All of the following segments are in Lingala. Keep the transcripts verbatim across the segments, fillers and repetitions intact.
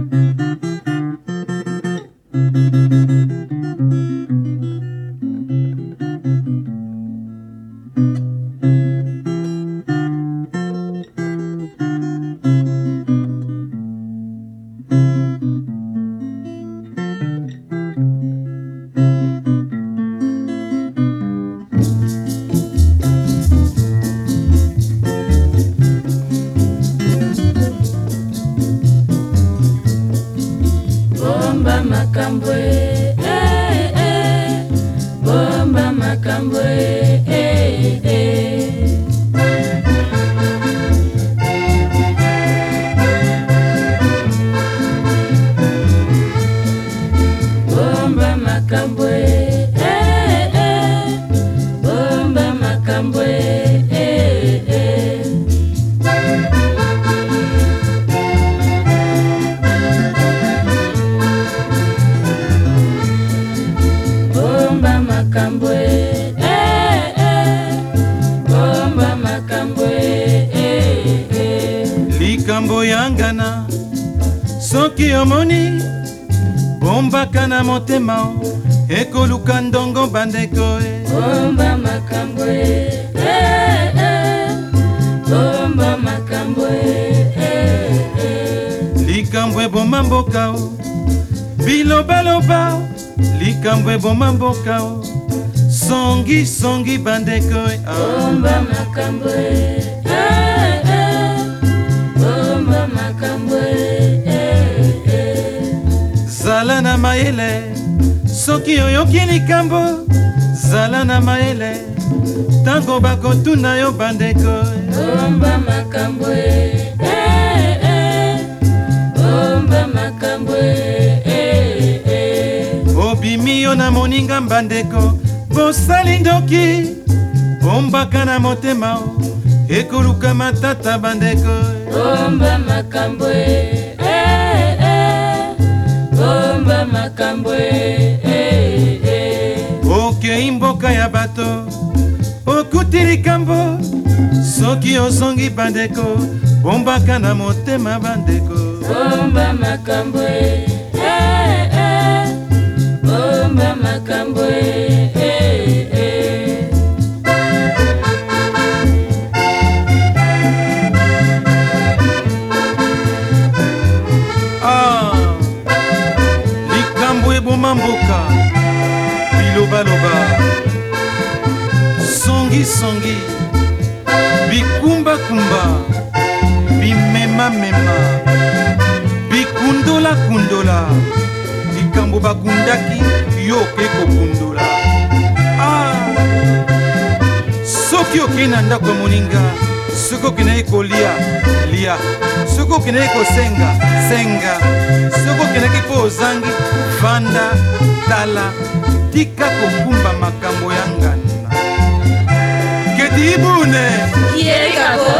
Bomba makambwe, eh eh. Bomba makambwe, eh eh. Bomba makambwe, eh eh. Bomba makambwe, eh eh. Bomba makambwe, eh eh. Bomba makambwe, eh eh. Likambo yangana soki omoni bombaka na motema ekoluka ndongo bandeko e. Bomba makambwe, eh eh. Bomba makambwe, eh eh. Likambo eboma mboka o bilobaloba likambo eboma mboka o songi songi bandeko e. Bomba makambwe, eh eh. Bomba makambwe, eh eh. Zala na mayele soki oyoki likambo zala na mayele tango bakotuna yo bandeko e. Bomba makambwe, eh eh. Bomba makambwe, eh eh. Obimi yo na moninga bandeko bosali ndoki bombaka na motema o ekoluka matata bandeko e. Bomba makambwe, eh eh. Bomba makambwe, eh eh. Okei mboka ya bato okuti likambo soki ozongi bandeko bombaka na motema bandeko. Bomba makambwe, eh eh. Bomba makambwe, eh eh. Ah, likambo eboma mboka bilobaloba songi songi bikumbakumba bimemamema bikundola kundola likambo bakundaki yo oke kokundola. Ah, soki okei na ndako ya moninga soki okendaki kolia lia soki okendaki kosenga senga soki okendaki mpo ozangi vanda tala tika kokumba makambo ya ngana keti ibune Yekako.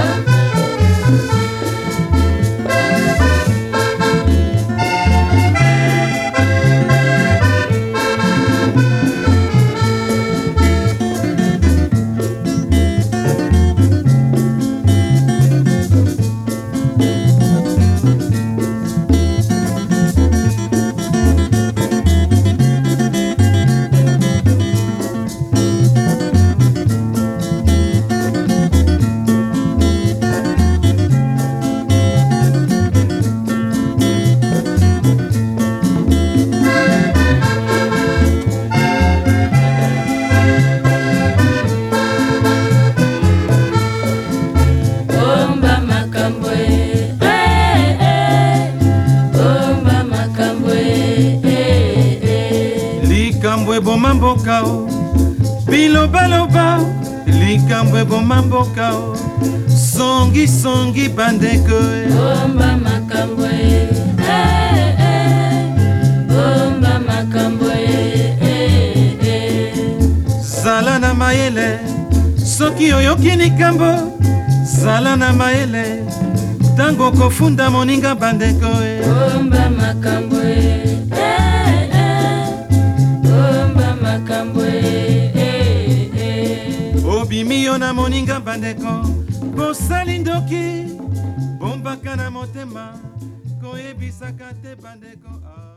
likambo eboma mboka o bilobaloba likambo eboma mboka o songi songi bandeko e. Bomba makambo e, eh eh. Bomba makambo e, eh eh. Zala na mayele soki oyoki likambo zala na mayele tango kofunda moninga bandeko e. Bomba makambo e, eh eh. Bomba makambo e, eh eh. Obimi yo na moninga bandeko bosali ndoki bombaka na motema koyebisaka te bandeko ah.